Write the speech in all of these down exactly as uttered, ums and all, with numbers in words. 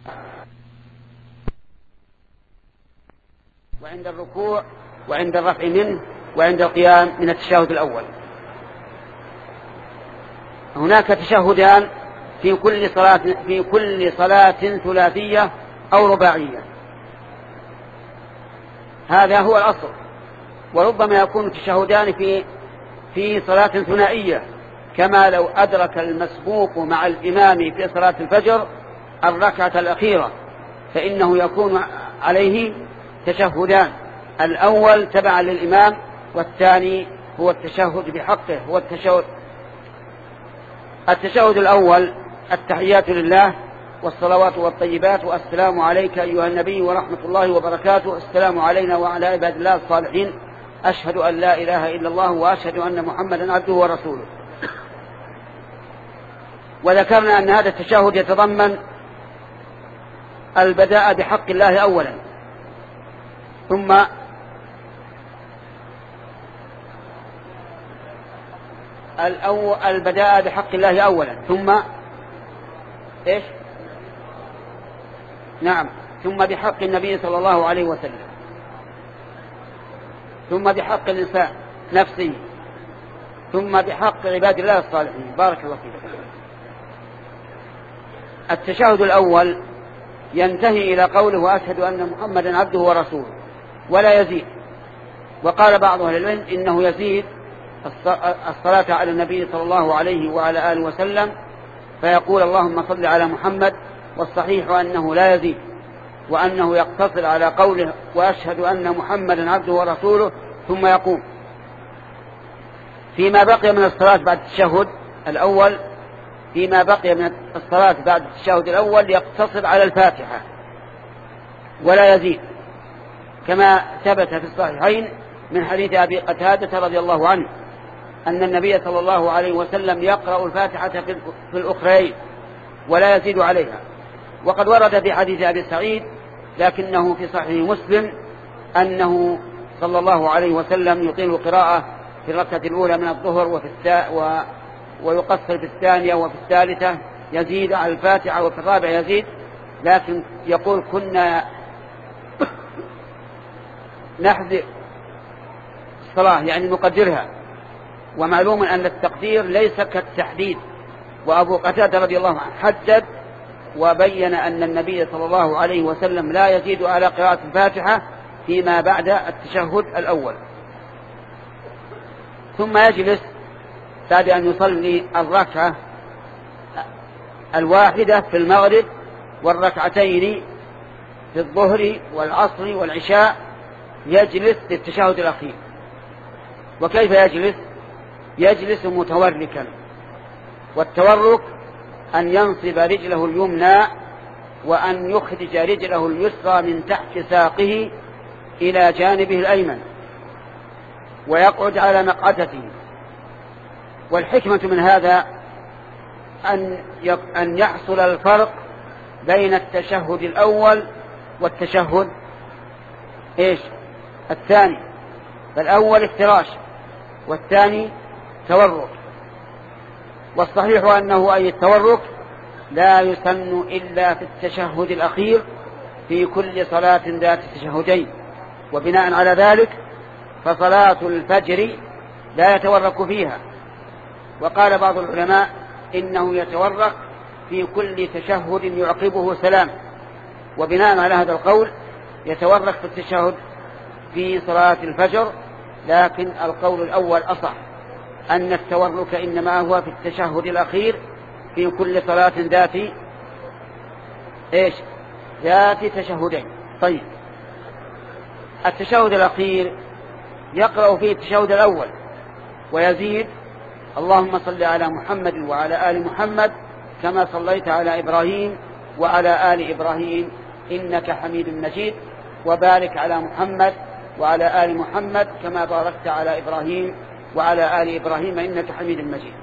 وعند الركوع وعند الرفع منه وعند القيام من التشهد الأول. هناك تشهدان في كل صلاة في كل صلاة ثلاثية أو رباعية، هذا هو الأصل. وربما يكون تشهدان في في صلاة ثنائية، كما لو أدرك المسبوق مع الإمام في صلاة الفجر الركعة الأخيرة فإنه يكون عليه تشهدان، الأول تبعا للإمام والثاني هو التشهد بحقه. هو التشهد التشهد الأول: التحيات لله والصلوات والطيبات، والسلام عليك أيها النبي ورحمة الله وبركاته، السلام علينا وعلى عباد الله الصالحين، أشهد أن لا إله إلا الله وأشهد أن محمدا عبده ورسوله. وذكرنا أن هذا التشهد يتضمن البداء بحق الله أولا، ثم البداء بحق الله أولا ثم إيش؟ نعم، ثم بحق النبي صلى الله عليه وسلم، ثم بحق الإنسان نفسه، ثم بحق عباد الله الصالحين. بارك الله فيك. التشهد الأول ينتهي إلى قوله وأشهد أن محمدا عبده ورسوله ولا يزيد. وقال بعض أهل العلم إنه يزيد الصلاة على النبي صلى الله عليه وعلى آله وسلم فيقول اللهم صل على محمد، والصحيح أنه لا يزيد، وأنه يقتصر على قوله وأشهد أن محمدا عبده ورسوله ثم يقوم. فيما بقي من الصلاة بعد التشهد الأول فيما بقي من الصلاة بعد التشهد الأول يقتصر على الفاتحة ولا يزيد، كما ثبت في الصحيحين من حديث أبي قتادة رضي الله عنه أن النبي صلى الله عليه وسلم يقرأ الفاتحة في الأخرين ولا يزيد عليها. وقد ورد في حديث أبي سعيد لكنه في صحيح مسلم أنه صلى الله عليه وسلم يطيل القراءة في الركعة الأولى من الظهر وفي التا و... ويقصر في الثانية وفي الثالثة يزيد على الفاتحة، وفي الرابعة يزيد، لكن يقول كنا نحذر الصلاة يعني نقدرها. ومعلوم أن التقدير ليس كالتحديد، وأبو قتادة رضي الله عنه حدد وبين أن النبي صلى الله عليه وسلم لا يزيد على قراءة الفاتحة فيما بعد التشهد الأول. ثم يجلس بعد أن يصلي الركعة الواحدة في المغرب والركعتين في الظهر والعصر والعشاء، يجلس للتشهد الأخير. وكيف يجلس؟ يجلس متوركا، والتورك أن ينصب رجله اليمنى وأن يخرج رجله اليسرى من تحت ساقه إلى جانبه الأيمن ويقعد على مقعدته. والحكمة من هذا أن يحصل الفرق بين التشهد الأول والتشهد إيش؟ الثاني. فالأول افتراش والثاني تورك. والصحيح أنه أي التورك لا يسن إلا في التشهد الأخير في كل صلاة ذات تشهدين. وبناء على ذلك فصلاة الفجر لا يتورك فيها. وقال بعض العلماء إنه يتورك في كل تشهد يعقبه سلام. وبناء على هذا القول يتورك في التشهد في صلاة الفجر، لكن القول الأول أصح، أن التورك إنما هو في التشهد الأخير في كل صلاة ذات إيش؟ ذات تشهدين. طيب، التشهد الأخير يقرأ فيه التشهد الأول ويزيد اللهم صل على محمد وعلى آل محمد كما صليت على إبراهيم وعلى آل إبراهيم إنك حميد مجيد، وبارك على محمد وعلى آل محمد كما باركت على إبراهيم وعلى آل إبراهيم إنك حميد مجيد.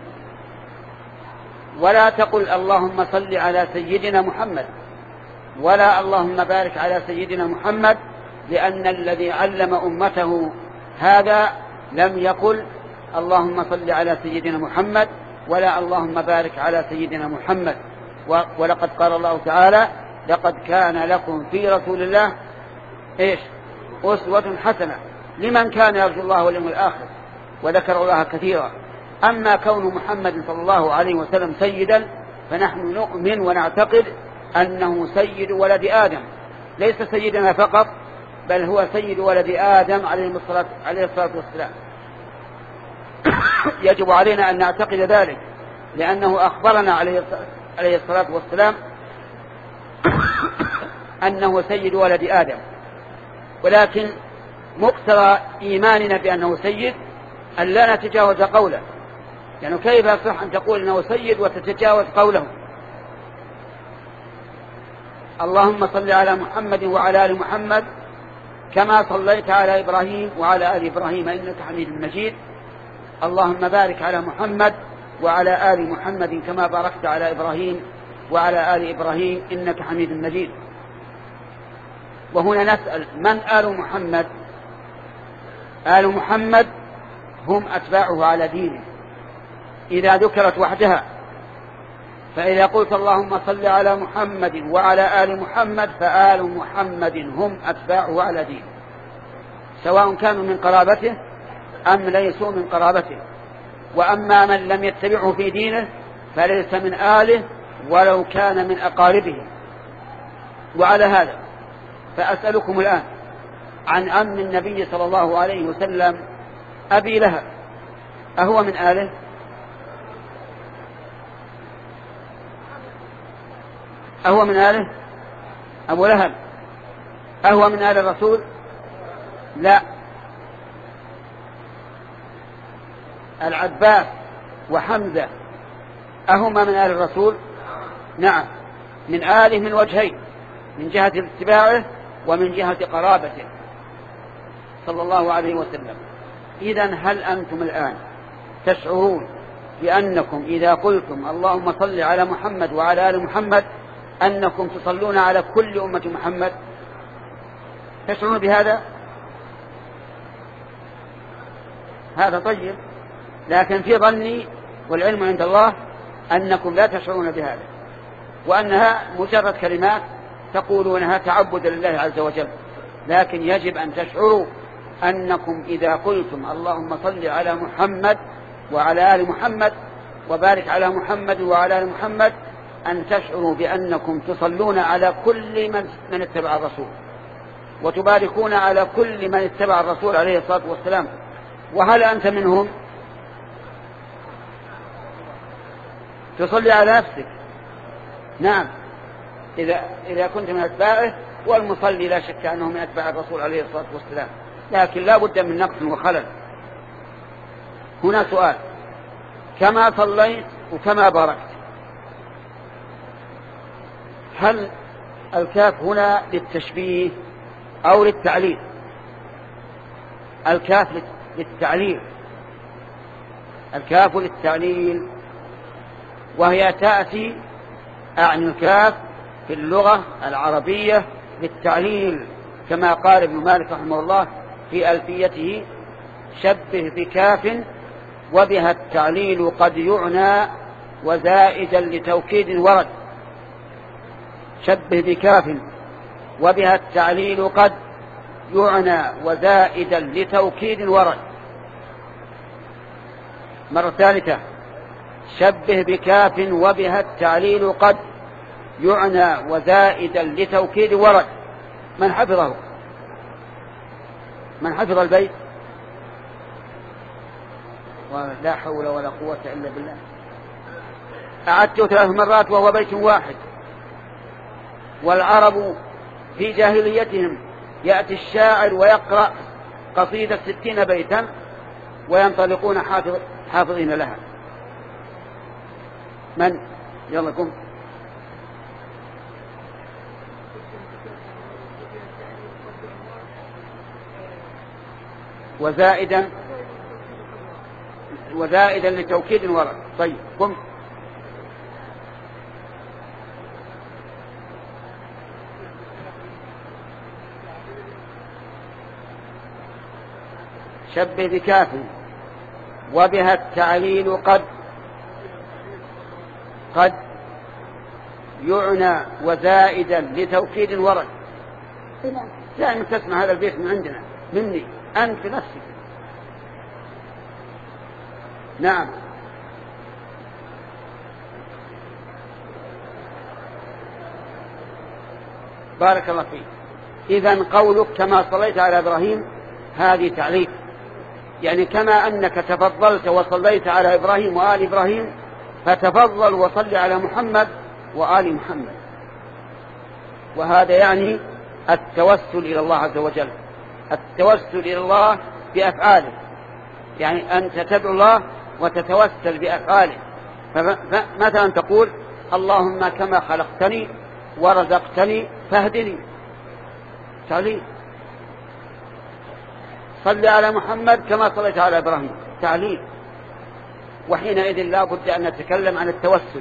ولا تقل اللهم صل على سيدنا محمد ولا اللهم بارك على سيدنا محمد، لأن الذي علم أمته هذا لم يقل اللهم صل على سيدنا محمد ولا اللهم بارك على سيدنا محمد. ولقد قال الله تعالى لقد كان لكم في رسول الله إيش أسوة حسنة لمن كان يرجو الله واليوم الآخر وذكر الله كثيرا. أما كون محمد صلى الله عليه وسلم سيدا فنحن نؤمن ونعتقد أنه سيد ولد آدم، ليس سيدنا فقط بل هو سيد ولد آدم عليه الصلاة, عليه الصلاة والسلام. يجب علينا أن نعتقد ذلك لأنه أخبرنا عليه الصلاة والسلام أنه سيد ولد آدم، ولكن مقتضى إيماننا بأنه سيد أن لا نتجاوز قوله، يعني كيف يصح أن تقول أنه سيد وتتجاوز قوله؟ اللهم صل على محمد وعلى آل محمد كما صليت على إبراهيم وعلى آل إبراهيم إنك حميد مجيد. اللهم بارك على محمد وعلى آل محمد كما باركت على إبراهيم وعلى آل إبراهيم إنك حميد مجيد. وهنا نسأل من آل محمد؟ آل محمد هم أتباعه على دينه إذا ذكرت وحدها، فإذا قلت اللهم صل على محمد وعلى آل محمد فآل محمد هم أتباعه على دينه، سواء كانوا من قرابته أم ليسوا من قرابته. وأما من لم يتبعه في دينه فليس من آله ولو كان من أقاربه. وعلى هذا فأسألكم الآن عن أم النبي صلى الله عليه وسلم أبي لهب، أهو من آله؟ أهو من آله؟ أبو لهب أهو من آل الرسول؟ لا. العباس وحمزة أهما من آل الرسول؟ نعم، من آله من وجهين، من جهة اتباعه ومن جهة قرابته صلى الله عليه وسلم. إذن هل أنتم الآن تشعرون بأنكم إذا قلتم اللهم صل على محمد وعلى آل محمد أنكم تصلون على كل أمة محمد؟ تشعرون بهذا؟ هذا طيب، لكن في ظني والعلم عند الله أنكم لا تشعرون بهذا، وأنها مجرد كلمات تقولونها تعبدا لله عز وجل. لكن يجب أن تشعروا أنكم إذا قلتم اللهم صل على محمد وعلى آل محمد وبارك على محمد وعلى آل محمد أن تشعروا بأنكم تصلون على كل من, من اتبع الرسول وتباركون على كل من اتبع الرسول عليه الصلاة والسلام. وهل أنت منهم؟ تصلي على نفسك، نعم، إذا, إذا كنت من أتباعه، والمصلي لا شك أنه من أتباع الرسول عليه الصلاة والسلام، لكن لا بد من نقص وخلل. هنا سؤال: كما صليت وكما باركت، هل الكاف هنا للتشبيه أو للتعليل؟ الكاف للتعليل، الكاف للتعليل، وهي تأتي أعني الكاف في اللغة العربية للتعليل، كما قال ابن مالك رحمه الله في ألفيته: شبه بكاف وبها التعليل قد يعنى وزائدا لتوكيد ورد. شبه بكاف وبها التعليل قد يعنى وزائدا لتوكيد ورد. مرة ثالثة: شبه بكاف وبها التعليل قد يعنى وزائدا لتوكيد ورد. من حفظه؟ من حفظ البيت؟ ولا حول ولا قوة إلا بالله. أعدته ثلاث مرات وهو بيت واحد. والعرب في جاهليتهم يأتي الشاعر ويقرأ قصيدة ستين بيتا وينطلقون حافظ حافظين لها. من؟ يلا قم. وزائدا وزائدا لتوكيد ورد. طيب قم. شبه بكاف وبها التعليل قد قد يعنى وزائدا لتوكيد ورد. دائما تسمع هذا البيت من عندنا مني أنت نفسك. نعم. بارك الله فيك. إذن قولك كما صليت على إبراهيم هذه تعليق، يعني كما أنك تفضلت وصليت على إبراهيم وآل إبراهيم فتفضل وصل على محمد وآل محمد. وهذا يعني التوسل إلى الله عز وجل، التوسل إلى الله بأفعاله، يعني أنت تدعو الله وتتوسل بأفعاله. فمثلا تقول اللهم كما خلقتني ورزقتني فاهدني، تعليل. صل على محمد كما صليت على إبراهيم، تعليل. وحينئذ لا بد أن نتكلم عن التوسل.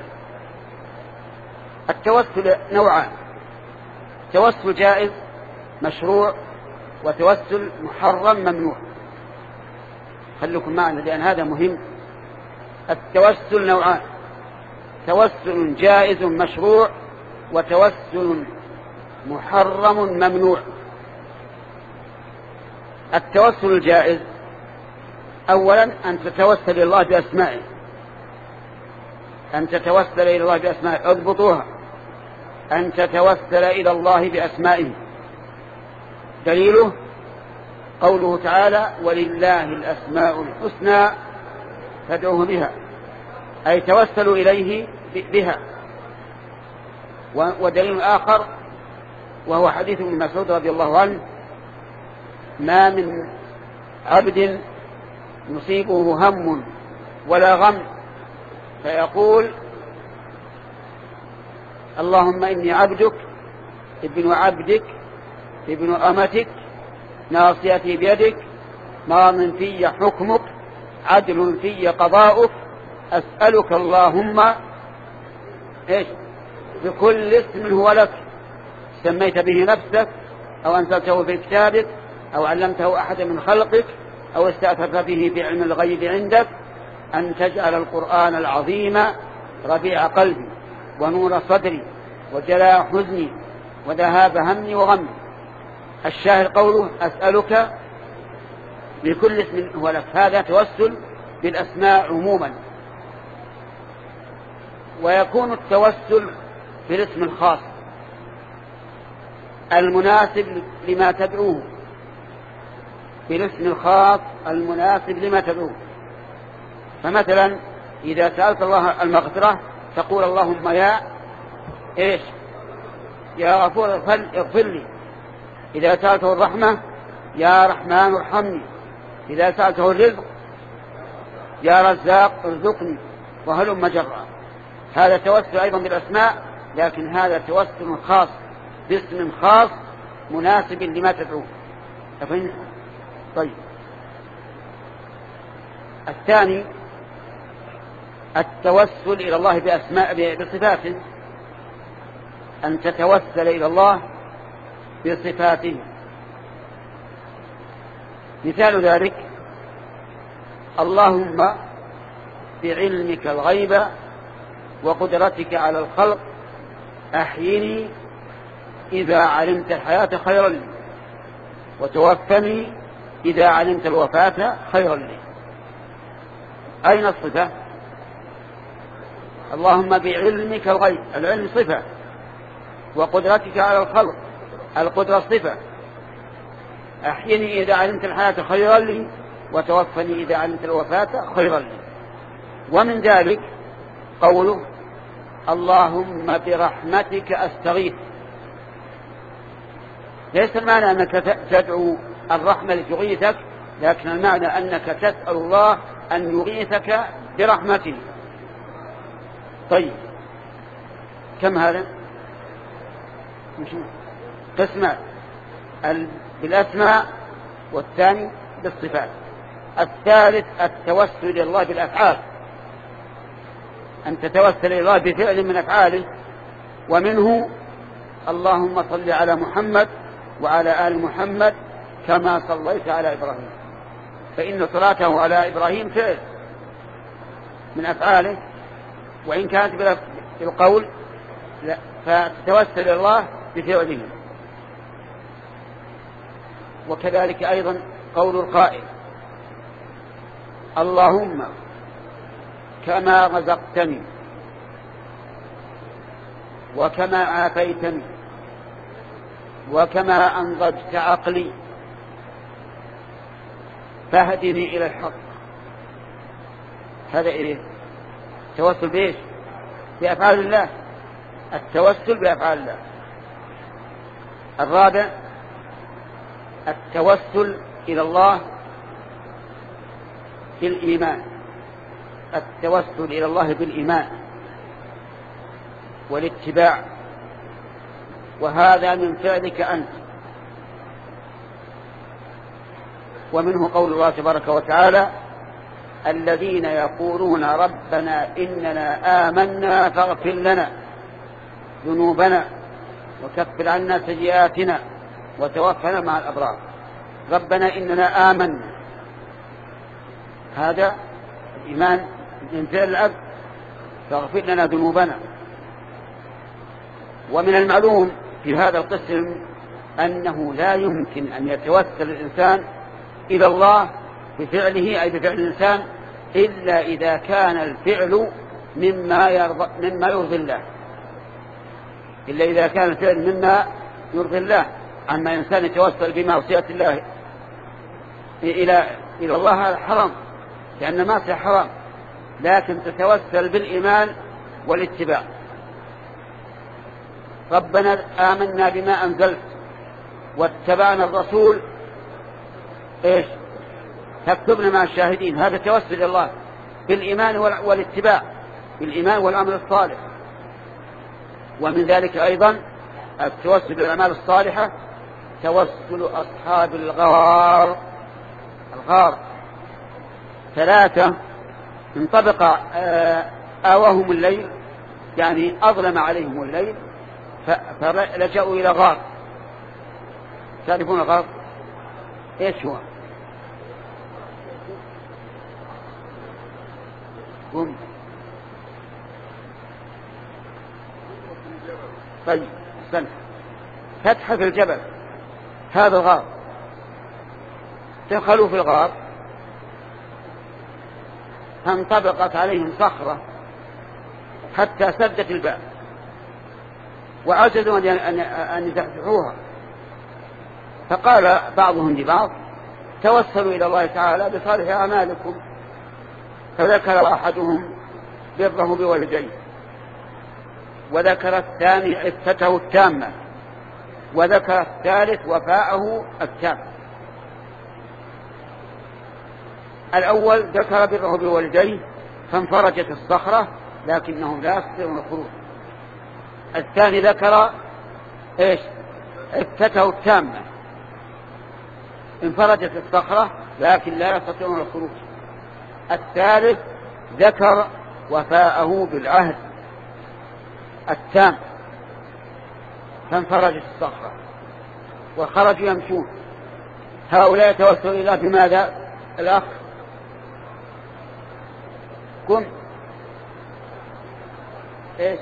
التوسل نوعان: توسل جائز مشروع، وتوسل محرم ممنوع. خليكم معنا لأن هذا مهم. التوسل نوعان: توسل جائز مشروع، وتوسل محرم ممنوع. التوسل الجائز أولا أن تتوسل إلى الله بأسمائه، أن تتوسل إلى الله بأسمائه، اضبطوها، أن تتوسل إلى الله بأسمائه. دليله قوله تعالى ولله الأسماء الحسنى فادعوه بها، أي توسلوا إليه بها. ودليل آخر وهو حديث ابن مسعود رضي الله عنه: ما من عبد يصيبه هم ولا غم فيقول اللهم إني عبدك ابن عبدك ابن أمتك ناصيتي بيدك ماض في حكمك عدل في قضاؤك أسألك اللهم إيش بكل اسم هو لك سميت به نفسك أو أنزلته في كتابك أو علمته أحد من خلقك أو استأثرت به بعلم الغيب عندك أن تجعل القرآن العظيم ربيع قلبي ونور صدري وجلاء حزني وذهاب همي وغمي. الشاهد قوله أسألك بكل اسم هو لك، هذا توسل بالأسماء عموما. ويكون التوسل بالاسم الخاص المناسب لما تدعوه، بالاسم الخاص المناسب لما تدعوه. فمثلا إذا سألت الله المغفرة تقول اللهم يا إيش يا غفور اغفر لي. إذا سألته الرحمة يا رحمن ارحمني. إذا سألته الرزق يا رزاق ارزقني، وهلم جرا. هذا توسل أيضا بالأسماء، لكن هذا توسل خاص باسم خاص مناسب لما تدعوه. أفهم؟ طيب. الثاني التوسل إلى الله بأسماء بصفاته، أن تتوسل إلى الله بصفاته. مثال ذلك اللهم بعلمك الغيب وقدرتك على الخلق أحيني إذا علمت الحياة خيرا لي وتوفني إذا علمت الوفاة خيرا لي. أين الصفة؟ اللهم بعلمك الغيب، العلم صفة، وقدرتك على الخلق، القدرة صفة. أحيني إذا علمت الحياة خيرا لي وتوفني إذا علمت الوفاة خيرا لي. ومن ذلك قوله اللهم برحمتك أستغيث. ليس المعنى أنك تدعو الرحمة لتغيثك، لكن المعنى أنك تسأل الله أن يغيثك برحمته. طيب كم هذا؟ قسمان: بالأسماء والثاني بالصفات. الثالث التوسل إلى الله بالأفعال، أن تتوسل إلى الله بفعل من أفعاله، ومنه اللهم صل على محمد وعلى آل محمد كما صليت على إبراهيم، فإن صلاته على إبراهيم فعل من أفعاله، وإن كانت بالقول لا فتتوسل إلى الله بفعله. وكذلك أيضا قول القائل: اللهم كما رزقتني وكما عافيتني وكما أنضجت عقلي فاهدني إلى الحق. هذا إيه؟ التوسل بإيش؟ بأفعال الله. التوسل بأفعال الله. الرابع التوسل إلى الله بالإيمان. التوسل إلى الله بالإيمان والاتباع، وهذا من فعلك أنت. ومنه قول الله تبارك وتعالى: الذين يقولون ربنا إننا آمنا فاغفر لنا ذنوبنا وكفر عنا سيئاتنا وتوفنا مع الأبرار. ربنا إننا آمنا، هذا الإيمان من فعل العبد، فاغفر لنا ذنوبنا. ومن المعلوم في هذا القسم أنه لا يمكن أن يتوسل الإنسان إلى الله بفعله، أي بفعل الإنسان، إلا إذا كان الفعل مما يرضى مما يرضي الله، إلا إذا كان الفعل مما يرضي الله. أما إنسان يتوسل بمعصية الله إلى إلى الله هذا حرام، لأن المعصية حرام. لكن تتوسل بالإيمان والاتباع. ربنا آمنا بما أنزلت واتبعنا الرسول إيش؟ فاكتبنا مع الشاهدين. هذا توسل إلى الله بالإيمان والاتباع، بالإيمان والعمل الصالح. ومن ذلك أيضا التوسل بالأعمال الصالحة توسل أصحاب الغار. الغار ثلاثة: انطبق آواهم الليل، يعني أظلم عليهم الليل فلجأوا إلى غار. تعرفون الغار إيش هو؟ قم. طيب استنى. فتحة في الجبل، هذا الغار. دخلوا في الغار فانطبقت عليهم صخرة حتى سدت الباب، وعجزوا أن يفتحوها. فقال بعضهم لبعض: توسلوا إلى الله تعالى بصالح أعمالكم. فذكر أحدهم بره بوالديه، وذكر الثاني عفته التامة، وذكر الثالث وفاءه التام. الأول ذكر بره بوالديه فانفرجت الصخرة لكنهم لا يستطيعون الخروج. الثاني ذكر إيش؟ عفته التامة، انفرجت الصخرة لكن لا يستطيعون الخروج. الثالث ذكر وفاءه بالعهد التام، فانفرجت الصخرة وخرجوا يمشون. هؤلاء توسلوا إلى بماذا؟ الأخ قم. إيش؟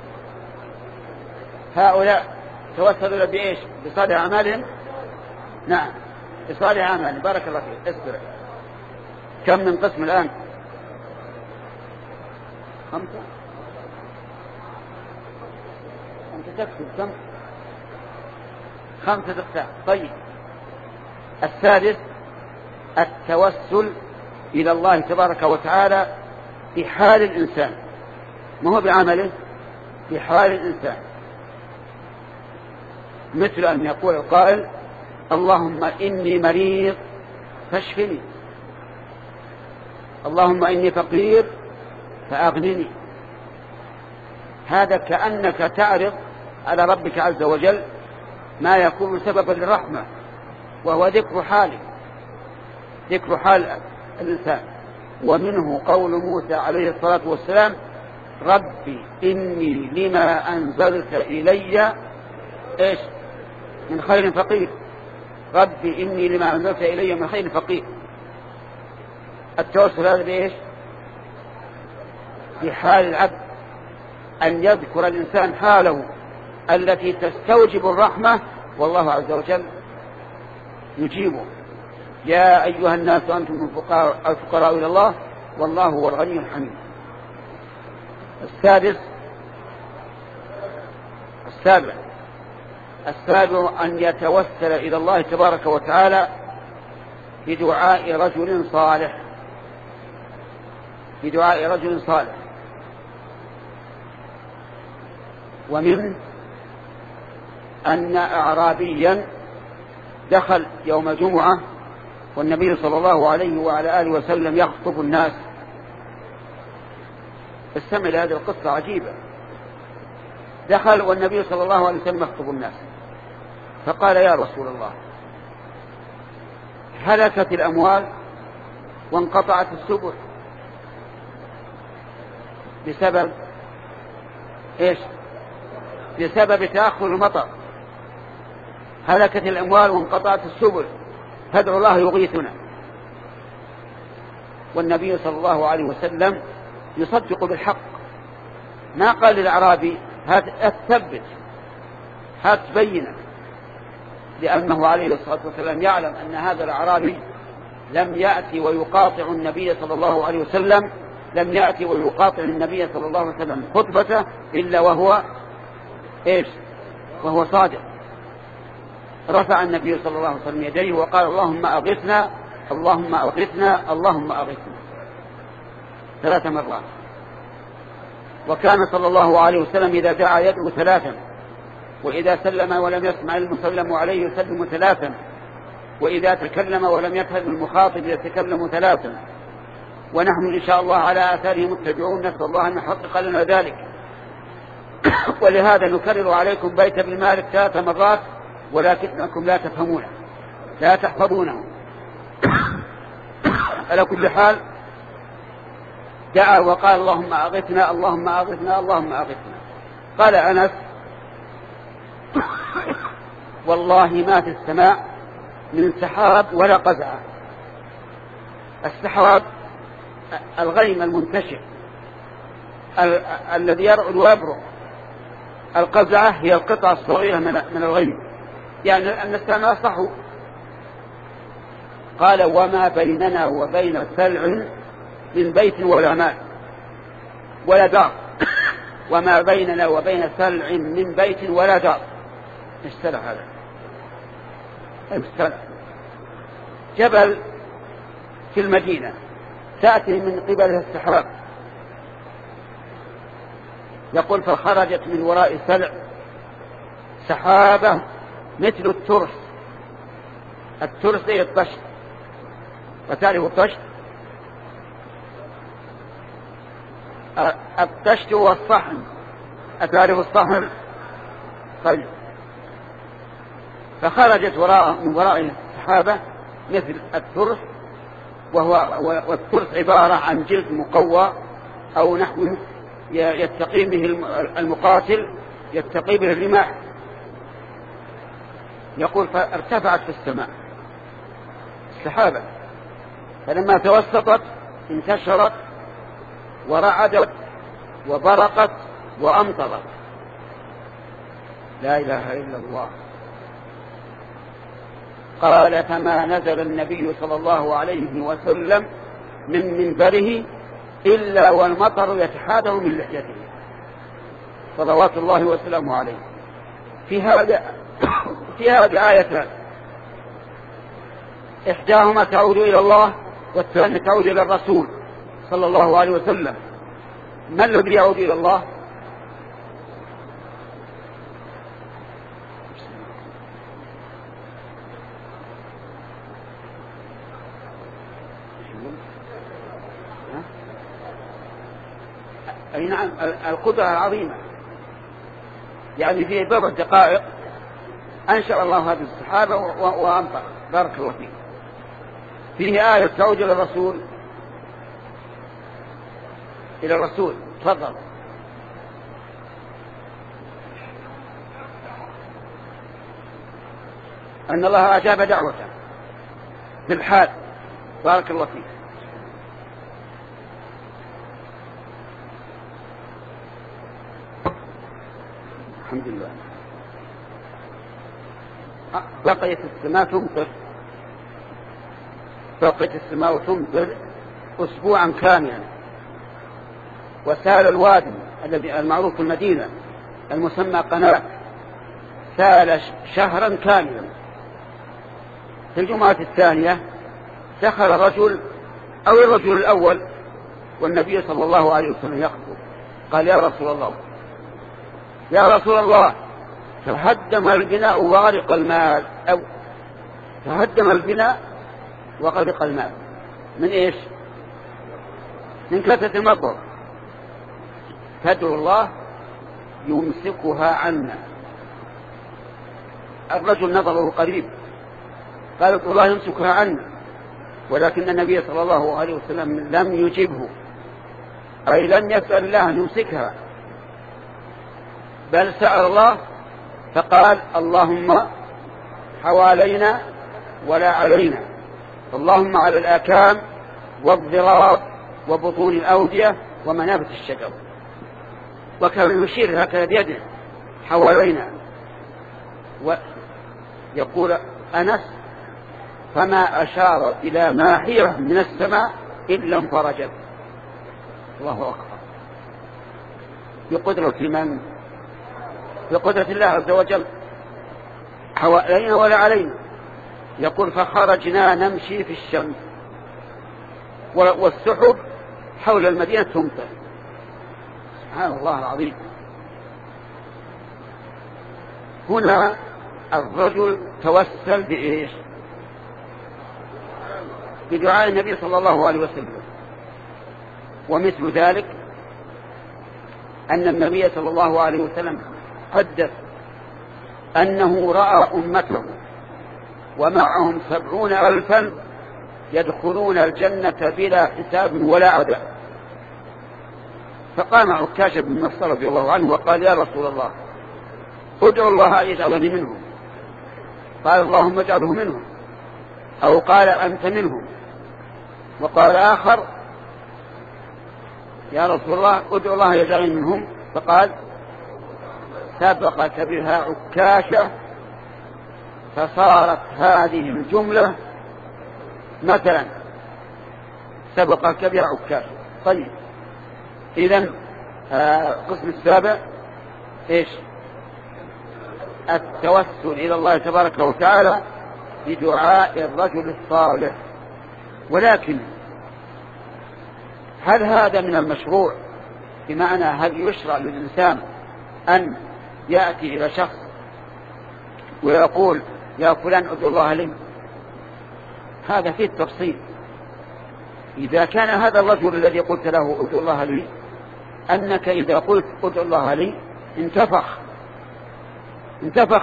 هؤلاء توسلوا بإيش؟ بصالح أعمالهم. نعم، بصالح أعمالهم. بارك الله فيك. اصبر. كم من قسم الآن؟ خمسة. أنت تكتب كم؟ خمسة أقسام. طيب، السادس التوسل إلى الله تبارك وتعالى بحال الإنسان، ما هو بعمله، بحال الإنسان. مثل أن يقول القائل: اللهم إني مريض فاشفني، اللهم إني فقير فأغنني. هذا كأنك تعرض على ربك عز وجل ما يكون سببا للرحمة، وهو ذكر حاله، ذكر حال الإنسان. ومنه قول موسى عليه الصلاة والسلام: ربي إني لما أنزلت إلي إيش؟ من خير فقير. ربي إني لما أنزلت إلي من خير فقير. التوسل هذا بإيش؟ بحال العبد، أن يذكر الإنسان حاله التي تستوجب الرحمة، والله عز وجل يجيبه. يا أيها الناس أنتم الفقراء, الفقراء إلى الله والله هو الغني الحميد. السادس السابع السابع أن يتوسل إلى الله تبارك وتعالى بدعاء رجل صالح بدعاء رجل صالح ومن أن أعرابيا دخل يوم جمعة والنبي صلى الله عليه وعلى آله وسلم يخطب الناس. استمع لهذه القصة عجيبة. دخل والنبي صلى الله عليه وسلم يخطب الناس، فقال يا رسول الله هلكت الأموال وانقطعت السبل بسبب إيش؟ بسبب تأخر المطر. هلكت الأموال وانقطعت السبل فادعوا الله يغيثنا. والنبي صلى الله عليه وسلم يصدق بالحق، ما قال للأعرابي هات أثبت هات بينة، لأنه عليه الصلاة والسلام يعلم أن هذا الأعرابي لم يأتي ويقاطع النبي صلى الله عليه وسلم لم يأتي ويقاطع النبي صلى الله عليه وسلم خطبته إلا وهو إيش؟ وهو صادق. رفع النبي صلى الله عليه وسلم يديه وقال اللهم أغثنا اللهم أغثنا اللهم أغثنا ثلاث مرات. وكان صلى الله عليه وسلم إذا دعا يدعو ثلاثا، وإذا سلم ولم يسمع المسلم عليه يسلم ثلاثا، وإذا تكلم ولم يفهم المخاطب يتكلم ثلاثا. ونحن إن شاء الله على آثاره متبعون، نسأل الله أن يحقق لنا ذلك. ولهذا نكرر عليكم بيت ابن مالك ثلاث مرات ولكنكم لا تفهمونه لا تحفظونه. على كل حال دعا وقال اللهم أغثنا اللهم أغثنا اللهم أغثنا. قال أنس والله ما في السماء من سحاب ولا قزعة. السحاب الغيم المنتشر ال- الذي يرعد ويبرق. القزعة هي القطعة الصغيرة من الغيم، يعني أن السماء صحو. قال وما بيننا وبين سلع من بيت ولا مال ولا دار. وما بيننا وبين سلع من بيت ولا دار. ايش سلع هذا؟ ايش سلع؟ جبل في المدينة تأتي من قبل السحاب. يقول فخرجت من وراء السلع سحابة مثل الترس. الترس هي الطشت، وتعرف الطشت؟ الطشت هو الصحن. أتعرف الصحن؟ طيب. فخرجت وراء من وراء السحابة مثل الترس، وهو والترس عبارة عن جلد مقوى أو نحو يتقي به المقاتل يتقي به الرماح. يقول فارتفعت في السماء السحابة، فلما توسطت انتشرت ورعدت وبرقت وأمطرت. لا إله إلا الله. قال فما نزل النبي صلى الله عليه وسلم من منبره إلا والمطر يتحادر من لحيته صلوات الله وسلامه عليه. في هذا في هذه آيتان، إحداهما تعود إلى الله والثانية تعود إلى الرسول صلى الله عليه وسلم. ما الذي يعود إلى الله؟ أي نعم القدرة العظيمة، يعني في بضع دقائق أنشأ الله هذه السحابة وأمطر. بارك الله فيك. فيه آية تعود إلى الرسول إلى الرسول تفضل. أن الله أجاب دعوته بالحال. بارك الله فيك. الحمد لله. بقيت السماء تمطر بقيت السماء تمطر أسبوعا كاملا، وسال الوادي الذي المعروف في المدينة المسمى قناة سال شهرا كاملا. في الجمعة الثانية دخل رجل أو الرجل الأول والنبي صلى الله عليه وسلم يخطب، قال يا رسول الله يا رسول الله تهدم البناء وغرق الماء، أو تهدم البناء وغرق الماء من إيش؟ من كثرة المطر، فادعوا الله يمسكها عنا. الرجل نظره قريب قال ادعوا الله يمسكها عنا، ولكن النبي صلى الله عليه وسلم لم يجبه، أي لم يسأل الله أن يمسكها، بل سأل الله فقال اللهم حوالينا ولا علينا، اللهم على الآكام والضراب وبطون الأودية ومنابت الشجر، وكان يشير هكذا بيده حوالينا. ويقول أنس فما أشار إلى ناحية من السماء إلا انفرجت. الله أكبر، بقدرة من؟ بقدرة الله عز وجل، حوالينا ولا علينا. يقول فخرجنا نمشي في الشمس والسحب حول المدينة تمطر. سبحان الله العظيم. هنا الرجل توسل بإيش؟ بدعاء النبي صلى الله عليه وسلم. ومثل ذلك أن النبي صلى الله عليه وسلم حدث أنه رأى أمته ومعهم سبعون ألفا يدخلون الجنة بلا حساب ولا عذاب. فقام عكاشة بن محصن رضي الله عنه وقال يا رسول الله ادعو الله أن يجعلني منهم. قال اللهم اجعله منهم، أو قال أنت منهم. وقال آخر يا رسول الله ادعو الله يجعلني منهم، فقال سبقك بها عكاشة فصارت هذه الجملة مثلا سبقك بها عكاشة. طيب إذن آه قسم السابع إيش؟ التوسل إلى الله تبارك وتعالى بدعاء الرجل الصالح. ولكن هل هذا من المشروع؟ بمعنى هل يشرع للإنسان أن يأتي إلى شخص ويقول يا فلان ادعو الله لي؟ هذا فيه التفصيل. إذا كان هذا الرجل الذي قلت له ادعو الله لي أنك إذا قلت ادعو الله لي انتفخ انتفخ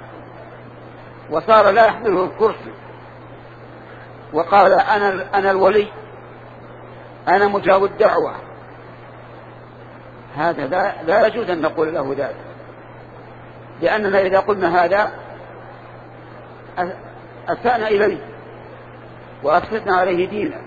وصار لا يحمله الكرسي وقال أنا, أنا الولي أنا مجاب الدعوة، هذا لا, لا يجوز أن نقول له ذلك، لأننا إذا قلنا هذا أسأنا إليه وأفسدنا عليه دينا.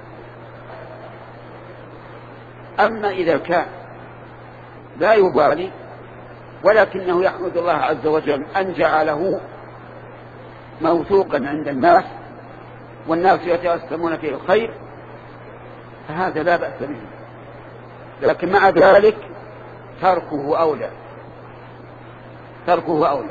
أما إذا كان لا يبالي ولكنه يحمد الله عز وجل أن جعله موثوقا عند الناس والناس يتأسمون فيه الخير، فهذا لا بأس به، لكن مع ذلك تركه أولى تركه أولى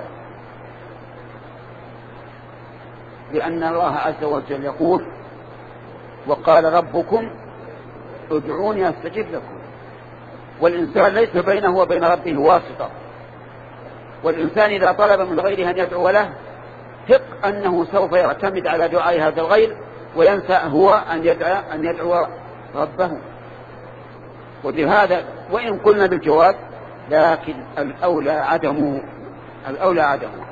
لأن الله عز وجل يقول وقال ربكم ادعوني أستجب لكم، والإنسان ليس بينه وبين ربه واسطة، والإنسان إذا طلب من غيره أن يدعو له ثق أنه سوف يعتمد على دعاء هذا الغير وينسى هو أن يدعو, أن يدعو ربه. وبهذا وإن قلنا بالجواب لكن الأولى عدمه الأولى عدمه.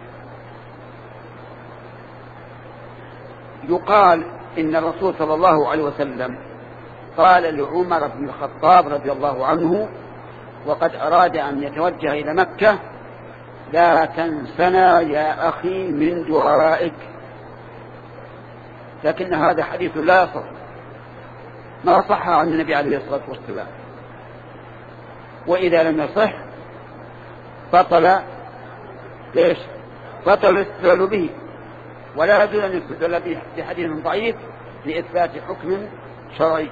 يقال إن الرسول صلى الله عليه وسلم قال لعمر بن الخطاب رضي الله عنه وقد أراد أن يتوجه إلى مكة لا تنسنا يا أخي من دعائك، لكن هذا حديث لا يصح، ما صح عن النبي عليه الصلاة والسلام، وإذا لم يصح بطل ليش بطل الاستدلال به، ولا يجوز أن يستدل به بحديث ضعيف لإثبات حكم شرعي.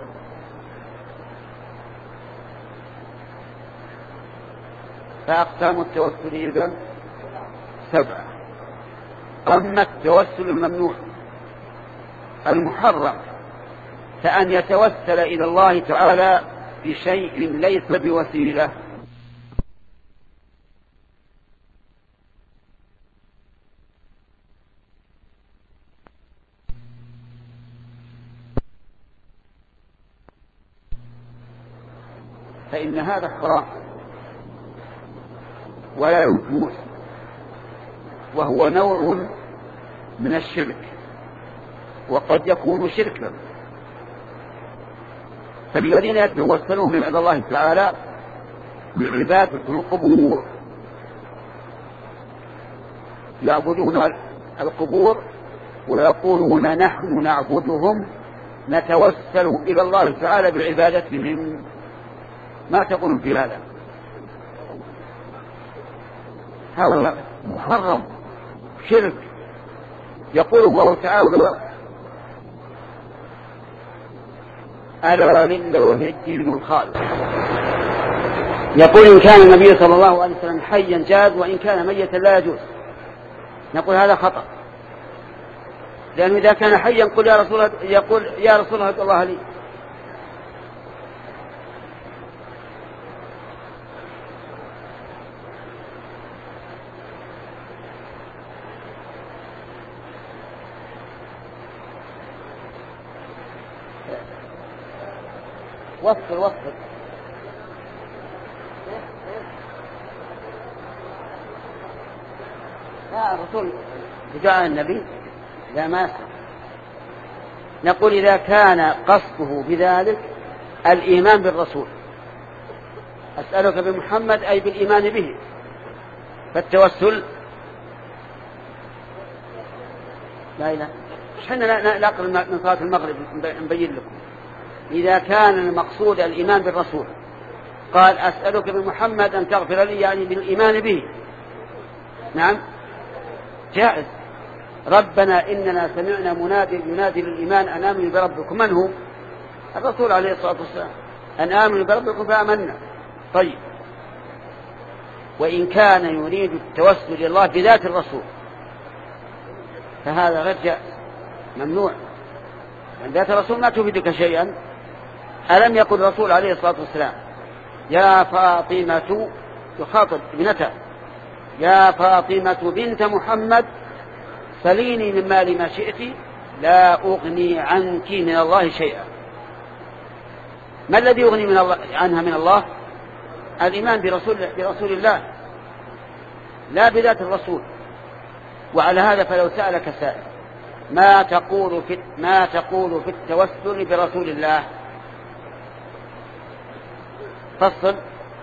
فأقسام التوسل إذن سبعة. أما التوسل الممنوع المحرم فأن يتوسل إلى الله تعالى بشيء ليس بوسيلة، فإن هذا حرام ولا يجوز، وهو نوع من الشرك، وقد يكون شركا. فالذين يتوسلون من عند الله تعالى بعبادة القبور يعبدون القبور ويقولون نحن نعبدهم نتوسل إلى الله تعالى بعبادتهم. ما تقولون في هذا؟ هذا محرم شرك. يقول الله تعالى ألا لله الدين الخالص. يقول إن كان النبي صلى الله عليه وسلم حيا جاز، وإن كان ميتا لا يجوز. نقول هذا خطأ، لأنه إذا كان حيا قل يا رسول الله، يقول يا رسول الله الله لي. وصل وصل لا الرسول بدعاء النبي لا ما يصح. نقول إذا كان قصده بذلك الإيمان بالرسول، أسألك بمحمد أي بالإيمان به، فالتوسل لا إله حنا نقل من صلاة المغرب نبين لكم. إذا كان المقصود الإيمان بالرسول قال أسألك بمحمد أن تغفر لي، يعني بالإيمان به، نعم جائز. ربنا إننا سمعنا منادي ينادي للإيمان أن آمنوا بربكم. من هو؟ الرسول عليه الصلاة والسلام، أن آمنوا بربكم فآمنا. طيب، وإن كان يريد التوسل إلى الله بذات الرسول فهذا غير جائز، ممنوع، لأن ذات الرسول ما تفيدك شيئا. ألم يقل الرسول عليه الصلاة والسلام يا فاطمة، يخاطب ابنته، يا فاطمة بنت محمد سليني من مال ما شئت لا أغني عنك من الله شيئا. ما الذي يغني من الله عنها من الله؟ الإيمان برسول, برسول الله لا بذات الرسول. وعلى هذا فلو سألك سائل ما تقول في ما تقول في التوسل برسول الله، فصل.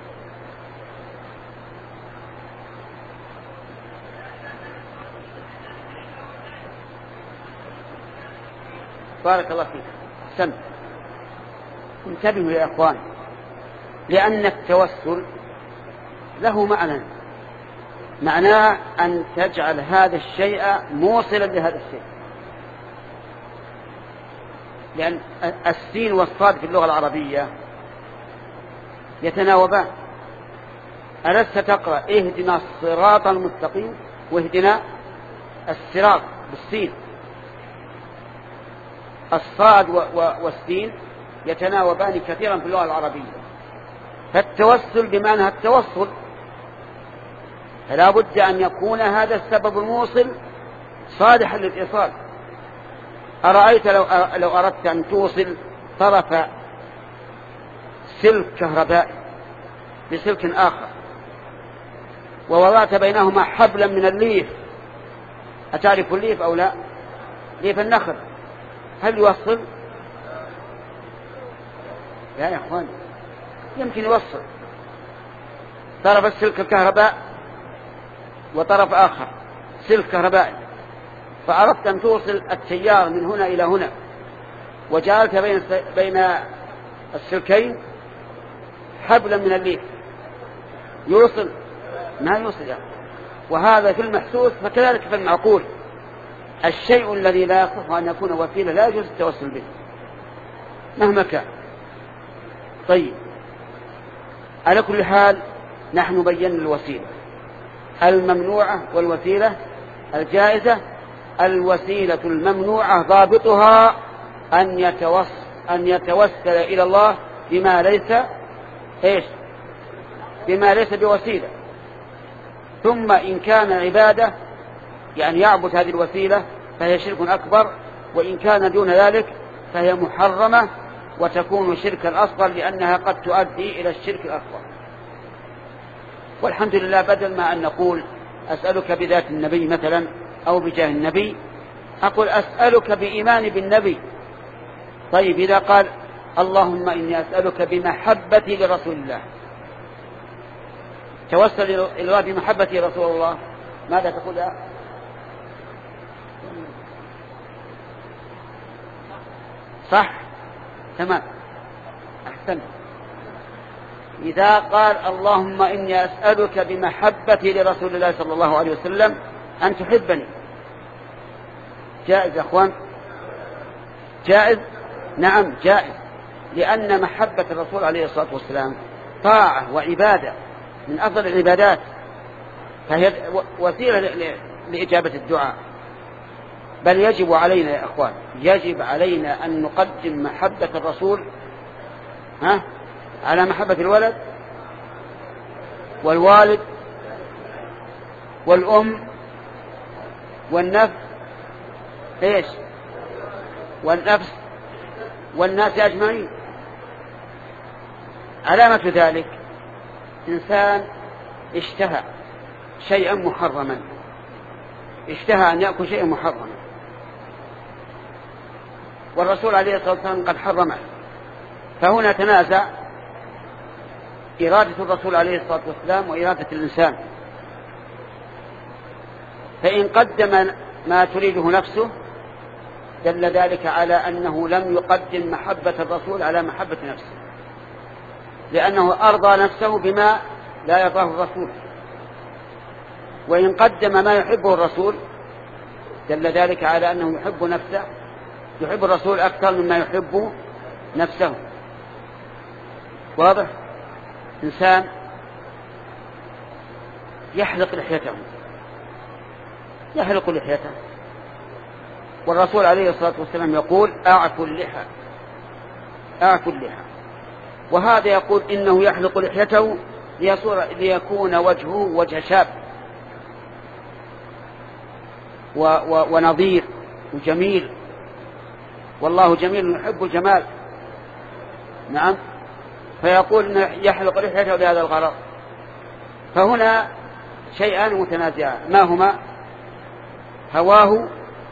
بارك الله فيك. سم انتبهوا يا أخوان، لأن التوسل له معنى، معناه أن تجعل هذا الشيء موصلا لهذا الشيء، لأن السين والصاد في اللغة العربية يتناوبان. ألست تقرأ اهدنا الصراط المستقيم واهدنا الصراط بالسين؟ الصاد والسين يتناوبان كثيرا في اللغة العربية. فالتوسل بمعنى التوصل، فلا بد أن يكون هذا السبب الموصل صالحا للإيصال. أرأيت لو, لو أردت أن توصل طرف سلك كهربائي بسلك آخر ووضعت بينهما حبلا من الليف، أتعرف الليف أو لا؟ ليف النخل، هل يوصل؟ لا يا أخوان، يمكن يوصل طرف السلك الكهرباء وطرف آخر سلك كهربائي، فأردت أن توصل التيار من هنا إلى هنا وجعلت بين بين السلكين حبلا من الليف، يوصل؟ ما يوصل يعني. وهذا في المحسوس فكذلك في المعقول. الشيء الذي لا يصح أن يكون وسيلة لا يجوز التوسل به مهما كان. طيب، على كل حال نحن بينا الوسيلة الممنوعة والوسيلة الجائزة. الوسيلة الممنوعة ضابطها أن يتوسل, أن يتوسل إلى الله بما ليس إيش بما ليس بوسيلة. ثم إن كان عبادة يعني يعبد هذه الوسيلة فهي شرك أكبر، وإن كان دون ذلك فهي محرمة وتكون شركا أصغر لأنها قد تؤدي إلى الشرك الأكبر. والحمد لله بدل ما أن نقول أسألك بذات النبي مثلا أو بجاه النبي، أقول أسألك بإيمان بالنبي. طيب، إذا قال اللهم إني أسألك بمحبتي لرسول الله، توسل إلى الله بمحبتي رسول الله، ماذا تقول يا صح؟ تمام، أحسن. إذا قال اللهم إني أسألك بمحبتي لرسول الله صلى الله عليه وسلم أن تحبني، جائز يا أخوان؟ جائز؟ نعم جائز، لأن محبة الرسول عليه الصلاة والسلام طاعة وعبادة من أفضل العبادات، فهي وسيلة لإجابة الدعاء. بل يجب علينا يا أخوان، يجب علينا أن نقدم محبة الرسول ها على محبة الولد والوالد والأم والنفس إيش والنفس والناس أجمعين. علامة ذلك إنسان اشتهى شيئا محرما، اشتهى أن يأكل شيئا محرما، والرسول عليه الصلاة والسلام قد حرمه، فهنا تنازع إرادة الرسول عليه الصلاة والسلام وإرادة الإنسان. فإن قدم ما تريده نفسه دل ذلك على أنه لم يقدم محبة الرسول على محبة نفسه، لأنه أرضى نفسه بما لا يرضاه الرسول. وإن قدم ما يحبه الرسول دل ذلك على أنه يحب نفسه، يحب الرسول أكثر مما يحب نفسه. واضح؟ إنسان يحلق لحيته يحلق لحيته والرسول عليه الصلاة والسلام يقول أعفوا اللحى أعفوا اللحى، وهذا يقول إنه يحلق لحيته ليكون وجهه وجه شاب ونظير وجميل، والله جميل يحب الجمال. نعم، فيقول إنه يحلق لحيته بهذا الغرض. فهنا شيئان متنازعان، ما هما؟ هواه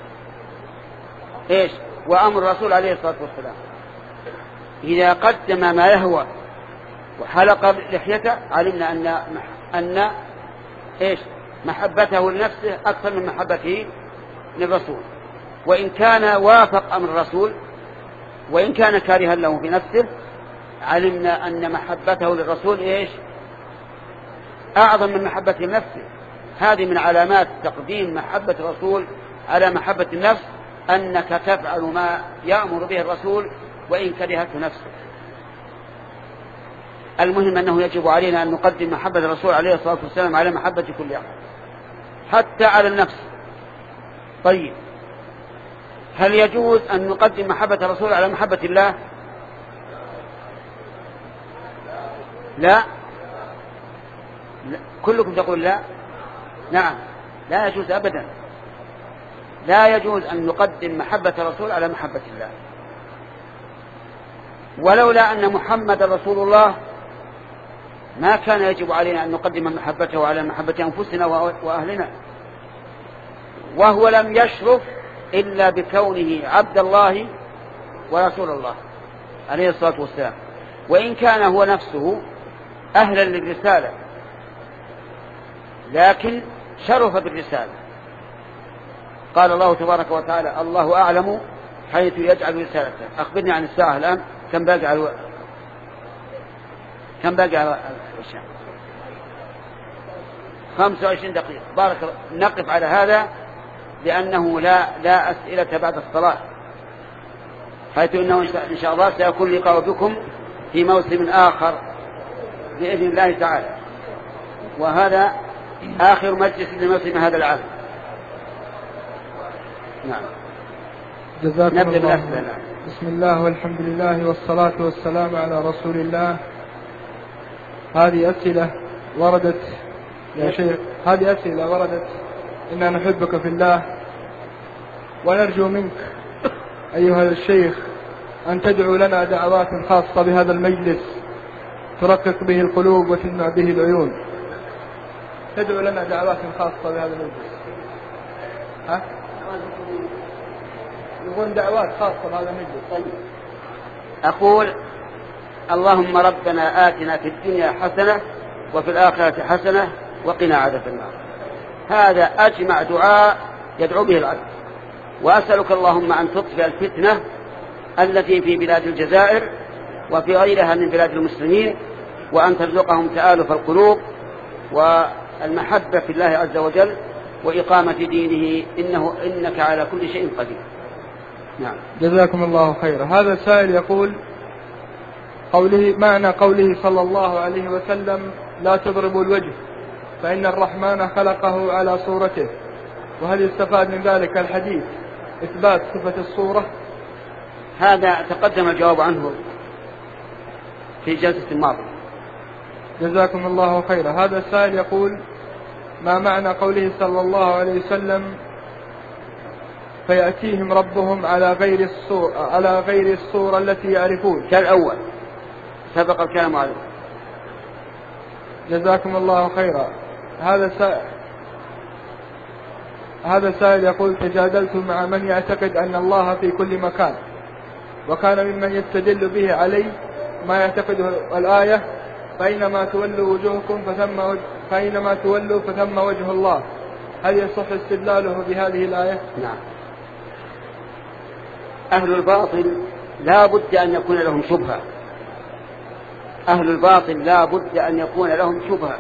إيش وأمر الرسول عليه الصلاة والسلام. إذا قدم ما يهوى وحلق لحيته علمنا أن أن إيش محبته لنفسه أكثر من محبته للرسول. وإن كان وافق أمر الرسول وإن كان كارها له في نفسه علمنا أن محبته للرسول إيش أعظم من محبته لنفسه. هذه من علامات تقديم محبة الرسول على محبة النفس، أنك تفعل ما يأمر به الرسول وإن كرهته نفسه. المهم أنه يجب علينا أن نقدم محبة الرسول عليه الصلاة والسلام على محبة كل أحد حتى على النفس. طيب، هل يجوز أن نقدم محبة الرسول على محبة الله؟ لا, لا. كلكم تقول لا. نعم، لا يجوز أبدا، لا يجوز أن نقدم محبة الرسول على محبة الله. ولولا أن محمد رسول الله ما كان يجب علينا أن نقدم محبته على محبة أنفسنا وأهلنا، وهو لم يشرف إلا بكونه عبد الله ورسول الله عليه الصلاة والسلام، وإن كان هو نفسه أهلا للرسالة لكن شرف بالرسالة. قال الله تبارك وتعالى الله أعلم حيث يجعل رسالته. أخبرني عن الساعة الآن، كم باقي على كم باقي على الشام؟ خمسة وعشرين دقيقة. بارك الله. نقف على هذا لأنه لا لا أسئلة بعد الصلاة، حيث أنه إن شاء الله سيكون لقاء بكم في موسم آخر بإذن الله تعالى، وهذا آخر مجلس لموسم هذا العام. نعم. جزاكم نبدأ الله. بالأسئلة. بسم الله والحمد لله والصلاة والسلام على رسول الله. هذه أسئلة وردت يا شيخ، هذه أسئلة وردت: إننا نحبك في الله ونرجو منك أيها الشيخ أن تدعو لنا دعوات خاصة بهذا المجلس ترقق به القلوب وتنع به العيون. تدعو لنا دعوات خاصة بهذا المجلس. ها؟ يقول دعوات خاصة بهذا المجلس. طيب. أقول: اللهم ربنا آتنا في الدنيا حسنة وفي الآخرة حسنة وقنا عذاب النار. هذا أجمع دعاء يدعو به العبد. وأسألك اللهم أن تطفئ الفتنة التي في بلاد الجزائر وفي غيرها من بلاد المسلمين، وأن ترزقهم تآلف القلوب والمحبة في الله عز وجل وإقامة دينه، إنه إنك على كل شيء قدير. نعم. جزاكم الله خيرا. هذا السائل يقول: قوله معنى قوله صلى الله عليه وسلم: لا تضربوا الوجه فإن الرحمن خلقه على صورته، وهل يستفاد من ذلك الحديث إثبات صفة الصورة؟ هذا تقدم الجواب عنه في الجلسة الماضية. جزاكم الله خيرا. هذا السائل يقول: ما معنى قوله صلى الله عليه وسلم: فيأتيهم ربهم على غير الصورة على غير الصورة التي يعرفون؟ كالأول سبق الكلام عليه. جزاكم الله خيرا. هذا سائل هذا سائل يقول: تجادلت مع من يعتقد أن الله في كل مكان، وكان ممن يستدل به علي ما يعتقده الآية: فإنما تولوا وجوهكم فثم وجه فإنما تولوا فثم وجه الله. هل يصح استدلاله بهذه الآية؟ نعم. أهل الباطل لا بد أن يكون لهم شبهة. أهل الباطل لا بد أن يكون لهم شبهة.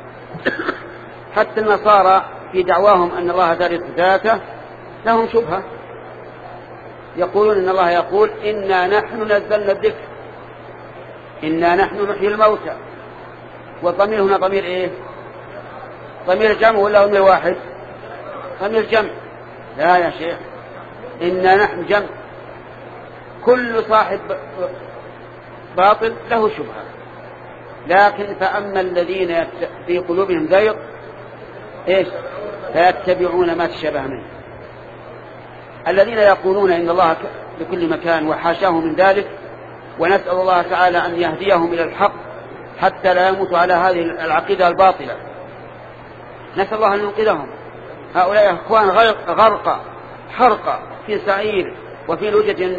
حتى النصارى في دعواهم أن الله ثالث ذاته لهم شبهة. يقولون إن الله يقول: إنا نحن نزلنا الذكر إنا نحن نحيي الموتى. والضمير هنا ضمير إيه؟ ضمير جمع ولا ضمير واحد؟ ضمير جمع. لا يا شيخ، إنا نحن جمع. كل صاحب باطل له شبهة. لكن فأما الذين في قلوبهم زيغ إيش؟ فيتبعون ما تشابه منه. الذين يقولون إن الله بكل مكان وحاشاه من ذلك، ونسأل الله تعالى أن يهديهم إلى الحق حتى لا يموتوا على هذه العقيدة الباطلة. نسأل الله أن ينقذهم. هؤلاء أخوان غرق حرق في سعير وفي لجة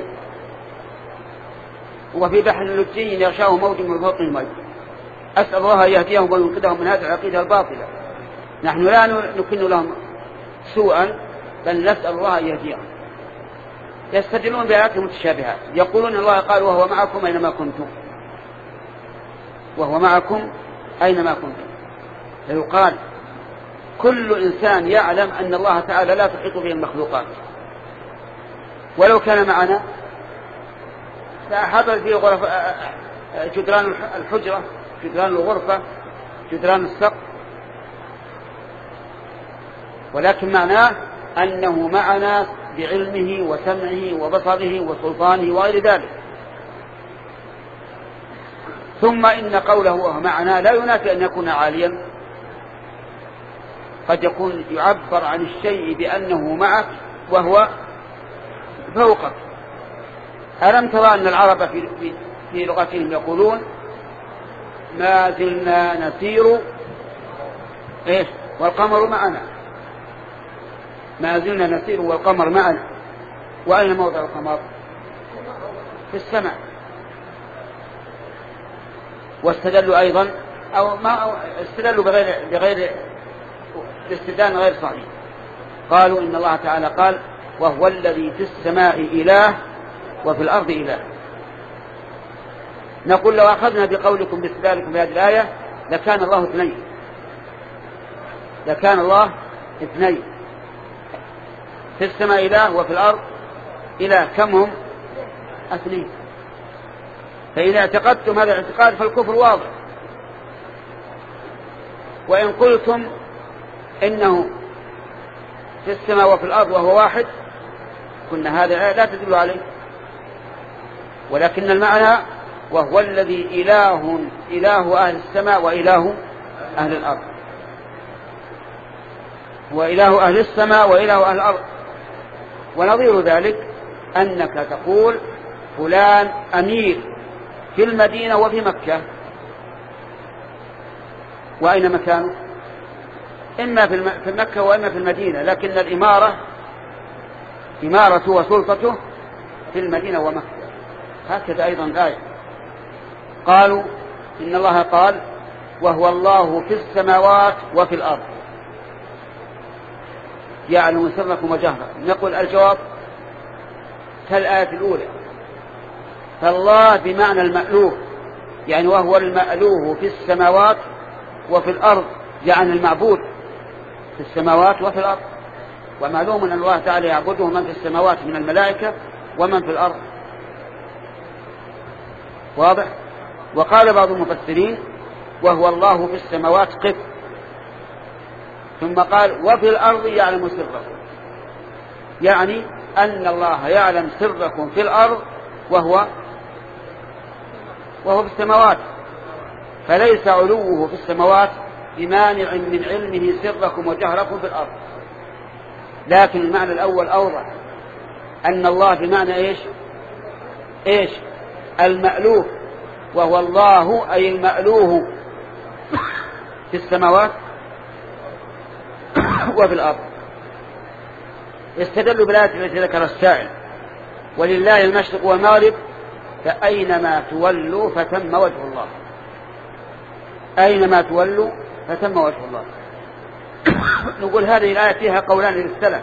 وفي بحر لجي يغشاه موج من فوق الموج. أسأل الله أن يهديهم وينقذهم من هذه العقيدة الباطلة. نحن لا نكن لهم سوءا، بل نسأل الله أن يهديهم. يستدلون بآيات متشابهات، يقولون الله قال: وهو معكم أينما كنتم، وهو معكم أينما كنتم. فيقال: كل إنسان يعلم أن الله تعالى لا تحيط به المخلوقات، ولو كان معنا لأحاط فيه غرف جدران الحجرة، جدران الغرفة، جدران السقف، ولكن معناه أنه معنا بعلمه وسمعه وبصره وسلطانه وغير ذلك. ثم إن قوله وهو معنا لا ينافي أن يكون عاليا. قد يكون يعبر عن الشيء بأنه معك وهو فوقك. ألم ترى أن العرب في, في, في لغتهم يقولون: ما زلنا نسير إيش والقمر معنا. ما زلنا نسير والقمر معنا. وأين موضع القمر؟ في السماء. واستدلوا أيضا أو ما استدلوا بغير بغير استدلال غير صحيح. قالوا إن الله تعالى قال: وهو الذي في السماء إله وفي الأرض إله. نقول: لو أخذنا بقولكم باستدلالكم بهذه الآية لكان الله اثنين، لكان الله اثنين، في السماء إله وفي الأرض إله، كم هم؟ اثنين. فإذا اعتقدتم هذا الاعتقاد فالكفر واضح. وإن قلتم إنه في السماء وفي الأرض وهو واحد قلنا هذا لا تدل عليه، ولكن المعنى وهو الذي إله إله أهل السماء وإله أهل الأرض، وإله أهل السماء وإله أهل الأرض. ونظير ذلك أنك تقول فلان أمير في المدينة وفي مكة، وأين مكانه؟ إما في مكة وإما في المدينة، لكن الإمارة إمارته وسلطته في المدينة ومكة. هكذا أيضا الآية قالوا إن الله قال وهو الله في السماوات وفي الأرض يعلم سركم وجهركم. نقول الجواب كالآية الأولى، فالله بمعنى المألوه، يعني وهو المألوه في السماوات وفي الأرض، يعني المعبود في السماوات وفي الأرض. ومعلوم أن الله تعالى يعبده من في السماوات من الملائكة ومن في الأرض، واضح. وقال بعض المفسرين وهو الله في السماوات قف، ثم قال وفي الأرض يعلم سركم، يعني أن الله يعلم سركم في الأرض وهو وهو في السماوات، فليس علوه في السماوات بمانع من علمه سركم وجهركم في الأرض. لكن المعنى الأول أوضح، أن الله بمعنى إيش إيش المألوه، وهو الله أي المألوه في السماوات وفي الأرض. استدلوا بالآية التي ذكر السائل ولله المشرق والمغرب فأينما تولوا فتم وجه الله، أينما تولوا فتم وجه الله. نقول هذه الآية فيها قولان للسلف.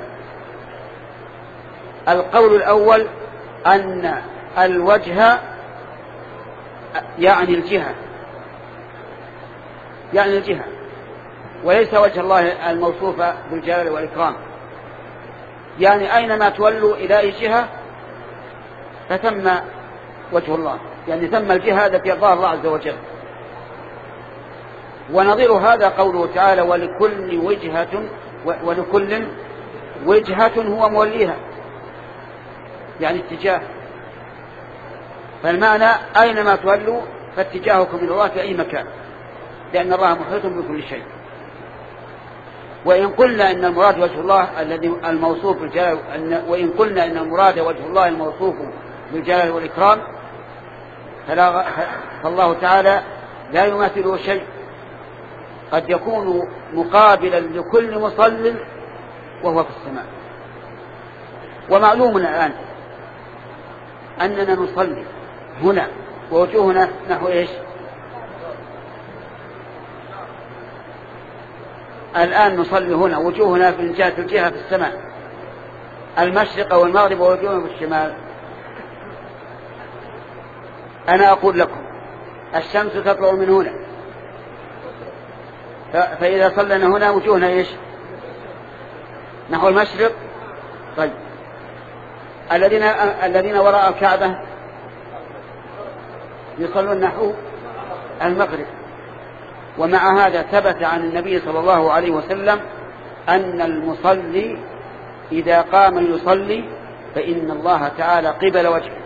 القول الأول أن الوجه يعني الجهة، يعني الجهة، وليس وجه الله الموصوف بالجلال والإكرام، يعني أينما تولوا إلى أي جهة فتم وجه الله، يعني ثم الجهة التي يرضاها الله عز وجل. ونظير هذا قوله تعالى ولكل وجهة ولكل وجهة هو موليها، يعني اتجاه. فالمعنى أينما تولوا فاتجاهكم إلى الله في أي مكان، لأن الله محيط بكل شيء. وإن قلنا إن المراد وجه الله الذي الموصوف بالجلال، وإن قلنا إن المراد وجه الله الموصوف بالجلال والإكرام فلا فالله تعالى لا يماثله شيء، قد يكون مقابلا لكل مصل وهو في السماء. ومعلوم الآن أننا نصلي هنا ووجوهنا نحو إيش؟ الآن نصلي هنا وجوهنا في جهة الجهة في السماء، المشرق والمغرب ووجوهنا في الشمال. أنا أقول لكم الشمس تطلع من هنا، فإذا صلنا هنا وجوهنا إيش؟ نحو المشرق. طيب الذين الذين وراء الكعبة يصلون نحو المغرب. ومع هذا ثبت عن النبي صلى الله عليه وسلم أن المصلي إذا قام يصلي فإن الله تعالى قبل وجهه،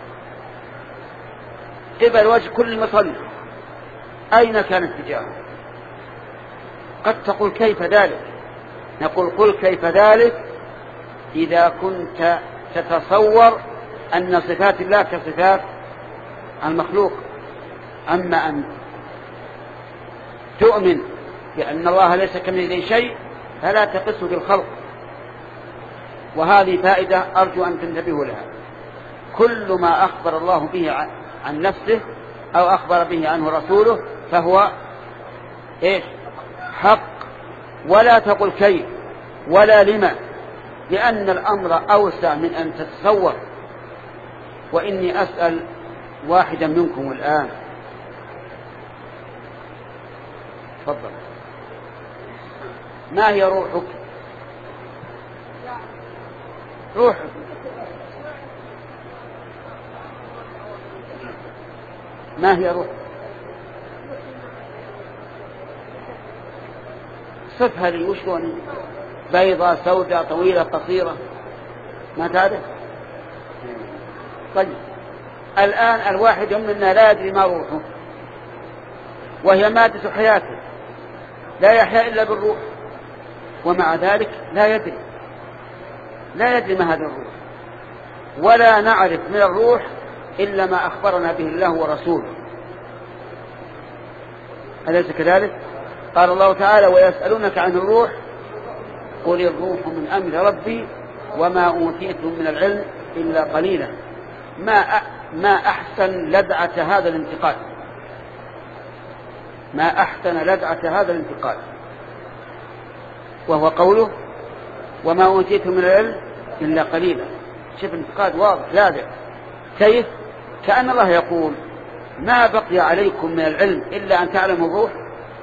قبل وجه كل مصلي أين كان اتجاهه. قد تقول كيف ذلك؟ نقول قل كيف ذلك إذا كنت تتصور أن صفات الله كصفات المخلوق. أما أن تؤمن بأن الله ليس كمثله شيء فلا تقصه بالخلق. وهذه فائدة أرجو أن تنتبهوا لها. كل ما أخبر الله به عن نفسه أو أخبر به عنه رسوله فهو إيش؟ حق. ولا تقل كيف ولا لما، لأن الأمر أوسع من أن تتصور. وإني أسأل واحدا منكم الآن، تفضل. ما هي روحك؟ روحك ما هي روحك؟ صفها لي وشلون؟ بيضاء سوداء طويلة قصيرة ما تعرف؟ طيب الآن الواحد منا لا يدري ما روحه، وهي مادة حياته، لا يحيا إلا بالروح، ومع ذلك لا يدري لا يدري ما هذا الروح، ولا نعرف من الروح إلا ما أخبرنا به الله ورسوله. أليس كذلك؟ قال الله تعالى: ويسألونك عن الروح قل الروح من أمر ربي وما أوتيتم من العلم إلا قليلا. ما ما أحسن لدعة هذا الانتقال، ما أحسن لدعة هذا الانتقال، وهو قوله: وما أوتيتم من العلم إلا قليلا. شوف الانتقاد واضح لاذع. كيف؟ كأن الله يقول: ما بقي عليكم من العلم إلا أن تعلموا الروح،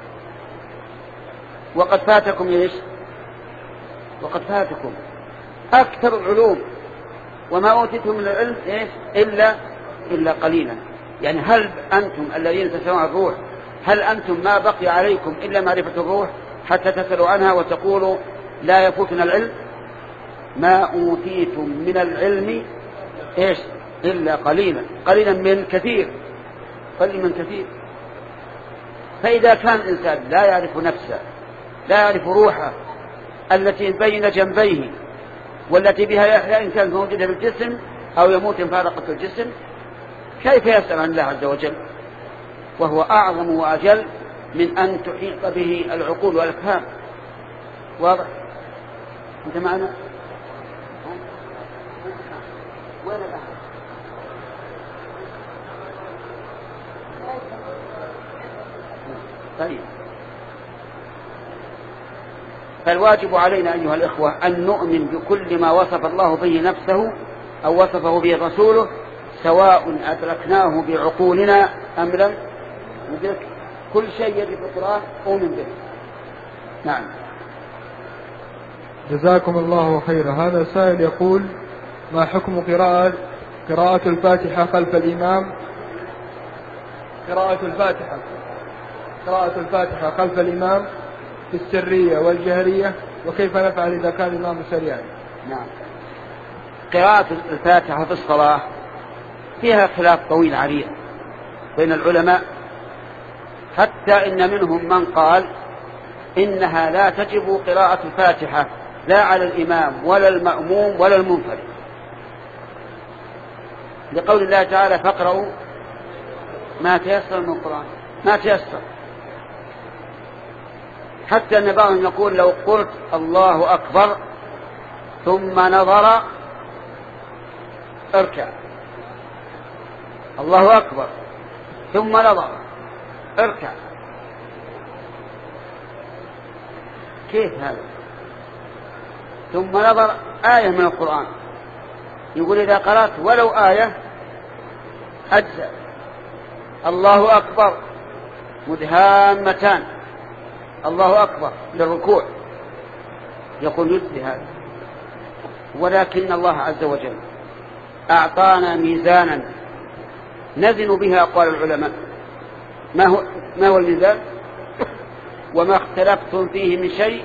وقد فاتكم إيش؟ وقد فاتكم أكثر العلوم، وما أوتيتم من العلم إيش؟ إلا إلا قليلا. يعني هل أنتم الذين تسألون عن الروح، هل أنتم ما بقي عليكم إلا معرفة الروح حتى تسألوا عنها وتقولوا لا يفوتنا العلم؟ ما أوتيتم من العلم إيش؟ إلا قليلا. قليلا من كثير، قليلا من كثير. فإذا كان الإنسان لا يعرف نفسه، لا يعرف روحه التي بين جنبيه والتي بها يحيا إن كان موجودة بالجسم أو يموت إن فارقت الجسم، كيف يسأل عن الله عز وجل؟ وهو أعظم وأجل من أن تحيط به العقول والأفهام. واضح؟ أنت معنا؟ وين الأحد؟ طيب، فالواجب علينا أيها الإخوة أن نؤمن بكل ما وصف الله به نفسه أو وصفه به رسوله، سواء أدركناه بعقولنا أم لم ندرك. كل شيء يجب في القرآن أؤمن به. نعم. جزاكم الله خيرا. هذا سائل يقول: ما حكم قراءة قراءة الفاتحة خلف الإمام قراءة الفاتحة قراءة الفاتحة خلف الإمام في السرية والجهرية، وكيف نفعل إذا كان الإمام سريعا؟ نعم. قراءة الفاتحة في الصلاة فيها خلاف طويل عريض بين العلماء، حتى إن منهم من قال إنها لا تجب قراءة الفاتحة لا على الإمام ولا المأموم ولا المنفرد، لقول الله تعالى: فاقرأوا ما تيسر من القرآن. ما تيسر، حتى أن بعضهم يقول: لو قلت الله أكبر ثم نظر اركع، الله أكبر ثم نظر اركع. كيف هذا؟ ثم نظر آية من القرآن، يقول إذا قرأت ولو آية أجزاء. الله أكبر مدهامتان، الله أكبر للركوع، يقول يجزي هذا. ولكن الله عز وجل أعطانا ميزانا نزن بها أقوال العلماء. ما هو, ما هو الميزان؟ وما اختلفتم فيه من شيء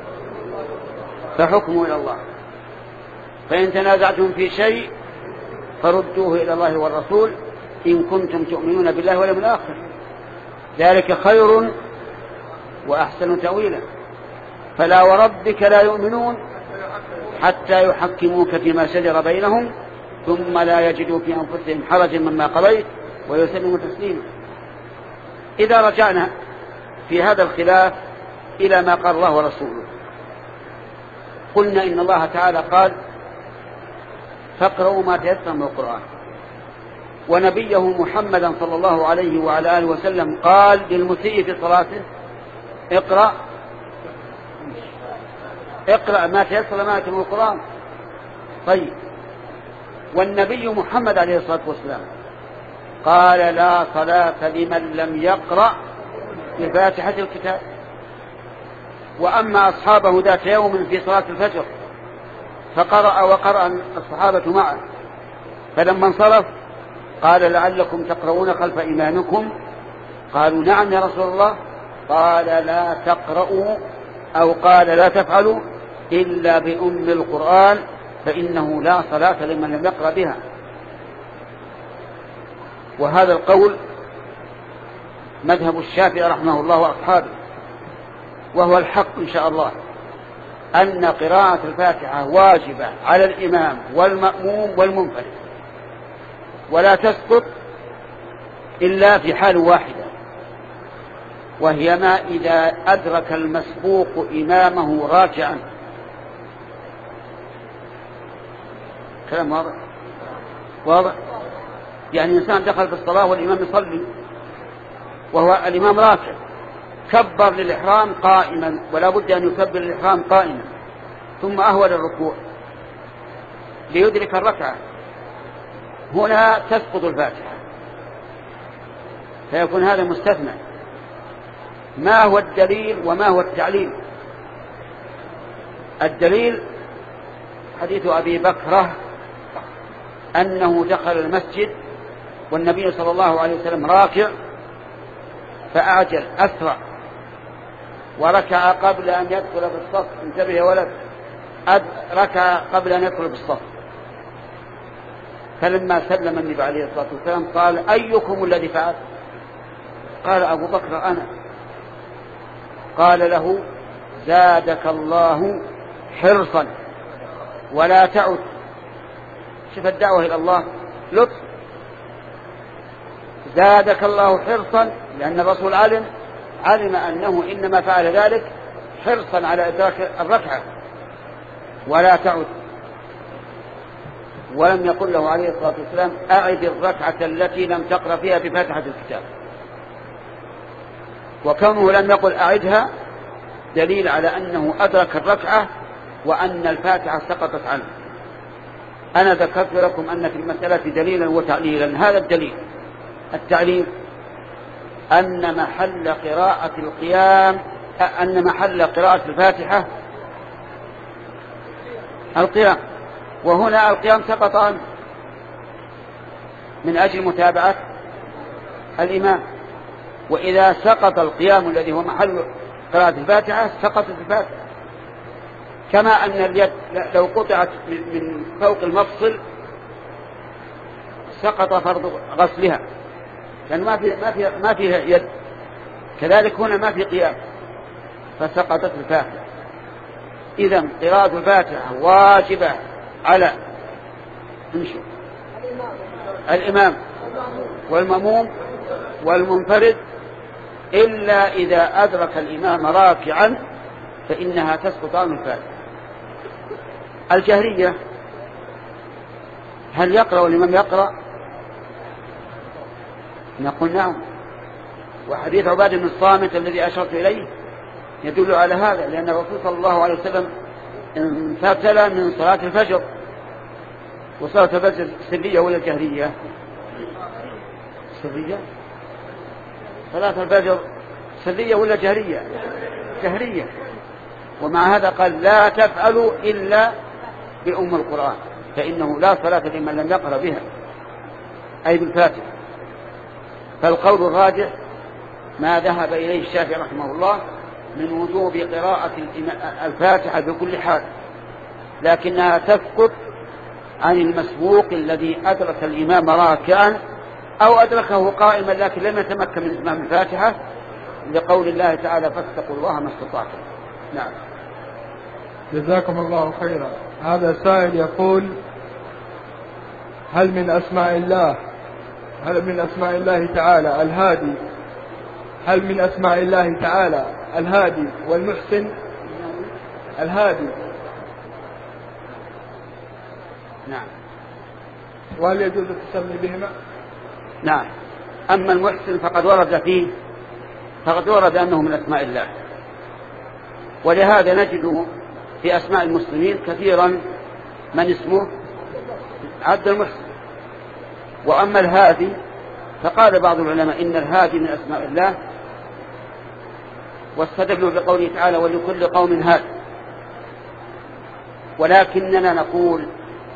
فحكمه إلى الله، فإن تنازعتم في شيء فردوه إلى الله والرسول إن كنتم تؤمنون بالله واليوم الآخر، ذلك خير وأحسن تأويلا. فلا وربك لا يؤمنون حتى يحكموك فيما شجر بينهم ثم لا يجدوا في أنفسهم حرجا مما قضيت ويسلموا تسليما. إذا رجعنا في هذا الخلاف إلى ما قال الله ورسوله، قلنا إن الله تعالى قال: فاقرأوا ما تيسر من القرآن، ونبيه محمدا صلى الله عليه وعلى آله وسلم قال للمسيء في صلاته: اقرأ اقرأ ما تيسر ما من القرآن. طيب، والنبي محمد عليه الصلاة والسلام قال: لا صلاة لمن لم يقرأ بفاتحة الكتاب. وأما أصحابه ذات يوم في صلاة الفجر فقرأ وقرأ الصحابة معه، فلما انصرف قال لعلكم تقرؤون خلف إمامكم؟ قالوا نعم يا رسول الله. قال لا تقرؤوا أو قال لا تفعلوا إلا بأم القرآن فإنه لا صلاة لمن لم يقرأ بها. وهذا القول مذهب الشافعي رحمه الله وأصحابه، وهو الحق إن شاء الله، أن قراءة الفاتحة واجبة على الإمام والمأموم والمنفرد، ولا تسقط إلا في حال واحدة، وهي ما إذا أدرك المسبوق إمامه راكعا. كلام واضح؟ واضح؟ يعني إنسان دخل في الصلاة والإمام يصلي وهو الإمام راكع، كبر للإحرام قائما، ولا بد أن يكبر للإحرام قائما، ثم أهول الركوع ليدرك الركعة، هنا تسقط الفاتحة، فيكون هذا مستثنى. ما هو الدليل وما هو التعليل؟ الدليل حديث أبي بكرة أنه دخل المسجد والنبي صلى الله عليه وسلم راكع فأعجل أسرع وركع قبل أن يدخل في الصف. انتبه يا ولد، ركع قبل أن يدخل في الصف. فلما سلم النبي عليه الصلاة والسلام قال أيكم الذي فعل؟ قال أبو بكر أنا. قال له زادك الله حرصا ولا تعد. شوف الدعوة إلى الله لطف، زادك الله حرصا، لأن الرسول علم علم أنه إنما فعل ذلك حرصا على إدراك الركعة، ولا تعد. ولم يقل له عليه الصلاة والسلام أعد الركعة التي لم تقرأ فيها بفاتحة الكتاب، وكونه لم يقل أعدها دليل على أنه أدرك الركعة وأن الفاتحة سقطت عنه. أنا ذكرت لكم أن في المسألة دليلا وتعليلا. هذا الدليل التعليل أن محل قراءة القيام أن محل قراءة الفاتحة القيام، وهنا القيام سقط عنه من أجل متابعة الإمام. وإذا سقط القيام الذي هو محل قراءة الفاتحة سقطت الفاتحة، كما أن اليد لو قطعت من فوق المفصل سقط فرض غسلها، لأن ما في ما في ما فيها يد، كذلك هنا ما في قيام فسقطت الفاتحة. إذن قراءة الفاتحة واجبة على الإمام والمأموم والمنفرد، إلا إذا أدرك الإمام راكعا فإنها تسقط عن الفاتحة. الجهرية هل يقرأ والإمام يقرأ؟ نقول نعم، وحديث عبادة بن الصامت الذي أشرت إليه يدل على هذا، لأن الرسول صلى الله عليه وسلم انفتل من صلاة الفجر، وصلاة الفجر سرية ولا جهرية؟ سرية. صلاة الفجر سرية ولا جهرية؟ جهرية. ومع هذا قال لا تفعلوا إلا بأم القرآن فإنه لا صلاة لمن لم يقرأ بها، أي بالفاتحة. فالقول الراجح ما ذهب إليه الشافعي رحمه الله من وجوب قراءة الفاتحة بكل حال، لكنها تسقط عن المسبوق الذي أدرك الإمام راكعا أو أدركه قائما لكن لم يتمكن من إتمام الفاتحة، لقول الله تعالى فاتقوا الله ما استطعتم. نعم. جزاكم الله خيرا. هذا سائل يقول هل من أسماء الله هل من أسماء الله تعالى الهادي هل من أسماء الله تعالى الهادي والمحسن؟ الهادي نعم. وهل يجوز التسمي بهما؟ نعم. أما المحسن فقد ورد فيه فقد ورد أنه من أسماء الله، ولهذا نجد في أسماء المسلمين كثيرا من اسمه عبد المحسن. وأما الهادي فقال بعض العلماء إن الهادي من أسماء الله واستدلوا بقوله تعالى ولكل قوم هاد. ولكننا نقول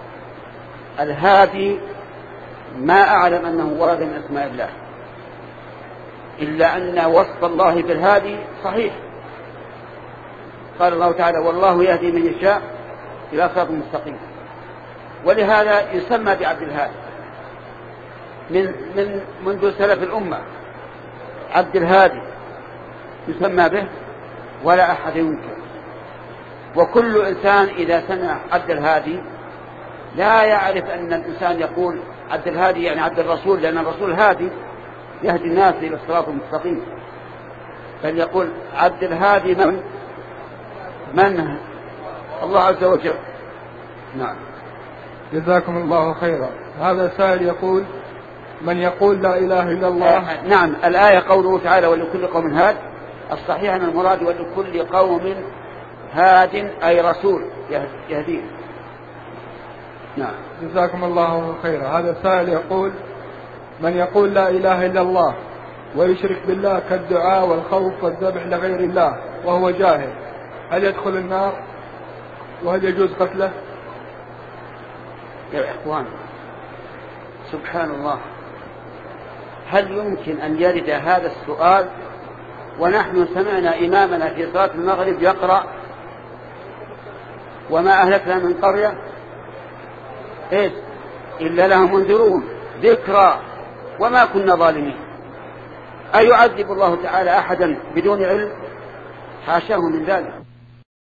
الهادي ما أعلم أنه ورد من أسماء الله، إلا أن وصف الله بالهادي صحيح. قال الله تعالى والله يهدي من يشاء إلى صراط مستقيم، ولهذا يسمى بعبد الهادي من من منذ سلف الأمة. عبد الهادي يسمى به ولا أحد ينكر. وكل إنسان إذا سمع عبد الهادي لا يعرف أن الإنسان يقول عبد الهادي يعني عبد الرسول، لأن الرسول هادي يهدي الناس إلى الصراط المستقيم، بل يقول عبد الهادي من من الله عز وجل. نعم. جزاكم الله خيرا. هذا سائل يقول من يقول لا إله إلا الله. آه نعم، الآية قوله تعالى ولكل قوم هاد، الصحيح أن المراد ولكل قوم هاد أي رسول يهديه. نعم. جزاكم الله خيرا. هذا سائل يقول من يقول لا إله إلا الله ويشرك بالله كالدعاء والخوف والذبح لغير الله وهو جاهل، هل يدخل النار وهل يجوز قتله؟ يا إخوان سبحان الله، هل يمكن أن يرد هذا السؤال ونحن سمعنا إمامنا في صلاة المغرب يقرأ وما أهلكنا من قرية إيه إلا لهم منذرون ذكرى وما كنا ظالمين؟ أيعذب الله تعالى أحدا بدون علم؟ حاشاه من ذلك.